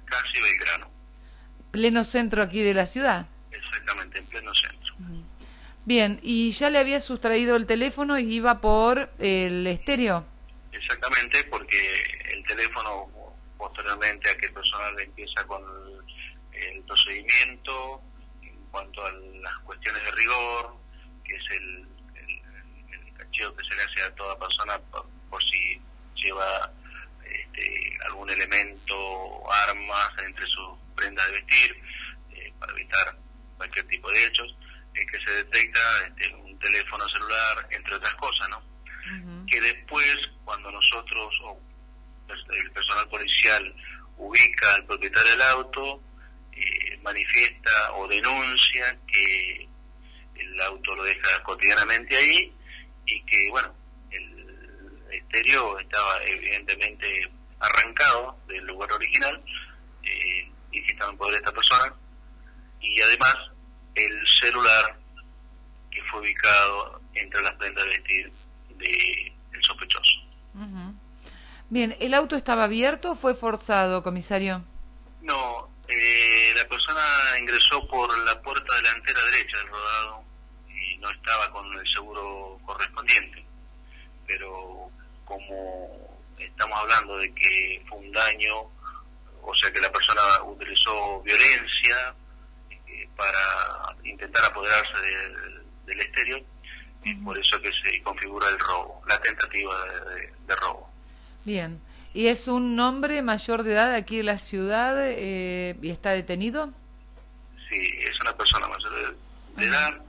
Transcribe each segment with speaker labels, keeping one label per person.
Speaker 1: casi Belgrano.
Speaker 2: Pleno centro aquí de la ciudad.
Speaker 1: Exactamente, en pleno centro.
Speaker 2: Bien, ¿y ya le había sustraído el teléfono y iba por el estéreo?
Speaker 1: Exactamente, porque el teléfono, posteriormente a que el personal empieza con el procedimiento en cuanto a las cuestiones de rigor, que es el cacheo que se le hace a toda persona por si lleva algún elemento, armas entre sus prendas de vestir, para evitar cualquier tipo de hechos, que se detecta un teléfono celular, entre otras cosas, ¿no? Que después, cuando nosotros o el personal policial ubica al propietario del auto, manifiesta o denuncia que el auto lo deja cotidianamente ahí y que, bueno, el estéreo estaba evidentemente arrancado del lugar original, y que estaba en poder de esta persona, y además el celular que fue ubicado entre las prendas de vestir del sospechoso.
Speaker 2: Bien, ¿el auto estaba abierto o fue forzado, comisario?
Speaker 1: No, la persona ingresó por la puerta delantera derecha del rodado y no estaba con el seguro correspondiente, pero como estamos hablando de que fue un daño, o sea que la persona utilizó violencia para intentar apoderarse del estéreo, por eso que se configura el robo, la tentativa de robo.
Speaker 2: Bien, ¿y es un hombre mayor de edad aquí de la ciudad y está detenido?
Speaker 1: Sí, es una persona mayor de edad,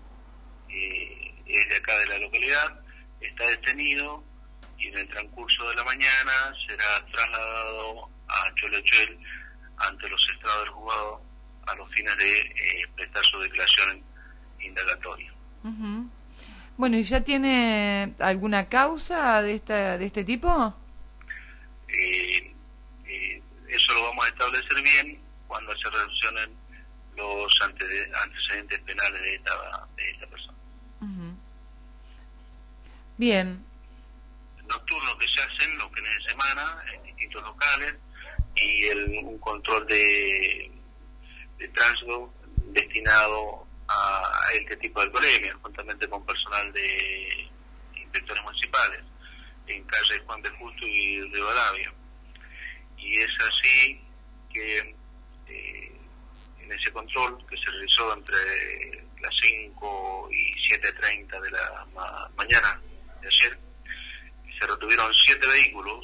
Speaker 1: es de acá de la localidad, está detenido y en el transcurso de la mañana será trasladado a Cholochuel ante los estrados del juzgado a los fines de prestar su declaración indagatoria.
Speaker 2: Bueno, ¿y ya tiene alguna causa de este tipo?
Speaker 1: Eso lo vamos a establecer bien cuando se resolucionen los antecedentes penales de esta persona.
Speaker 2: Bien.
Speaker 1: Nocturnos que se hacen los fines de semana en distintos locales y un control de tránsito destinado a este tipo de alcoholemia, juntamente con personal de inspectores municipales en calle Juan de Justo y Rivadavia. Y es así que en ese control que se realizó entre las 5 y 7:30 de la mañana de ayer, se retuvieron 7 vehículos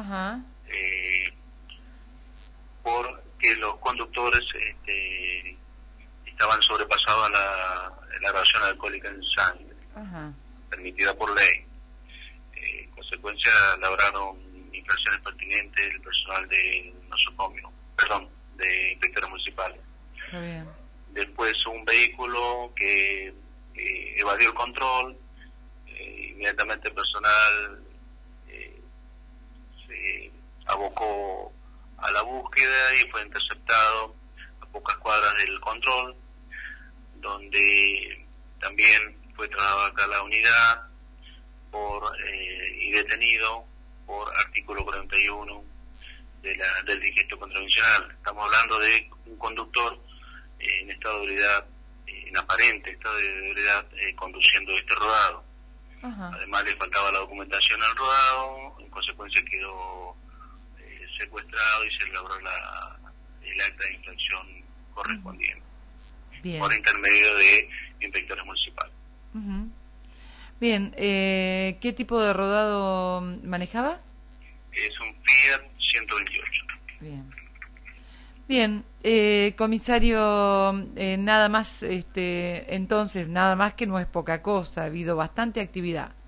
Speaker 1: porque los conductores estaban sobrepasados a la graduación alcohólica en sangre, permitida por ley. En consecuencia, labraron infracciones pertinentes el personal de nosocomio, de inspectores municipales.
Speaker 2: Está bien.
Speaker 1: Después un vehículo que evadió el control, inmediatamente el personal se abocó a la búsqueda y fue interceptado a pocas cuadras del control, donde también fue trasladado acá a la unidad y detenido por artículo 41 del Registro Contravencional. Estamos hablando de un conductor en estado de ebriedad, en aparente estado de ebriedad, conduciendo este rodado. Además le faltaba la documentación al rodado, en consecuencia quedó secuestrado y se elaboró el acta de infracción correspondiente. Por intermedio de inspectores municipales.
Speaker 2: Bien, ¿qué tipo de rodado manejaba?
Speaker 1: Es un Fiat 128.
Speaker 2: Bien, comisario, nada más, entonces, nada más que no es poca cosa, ha habido bastante actividad.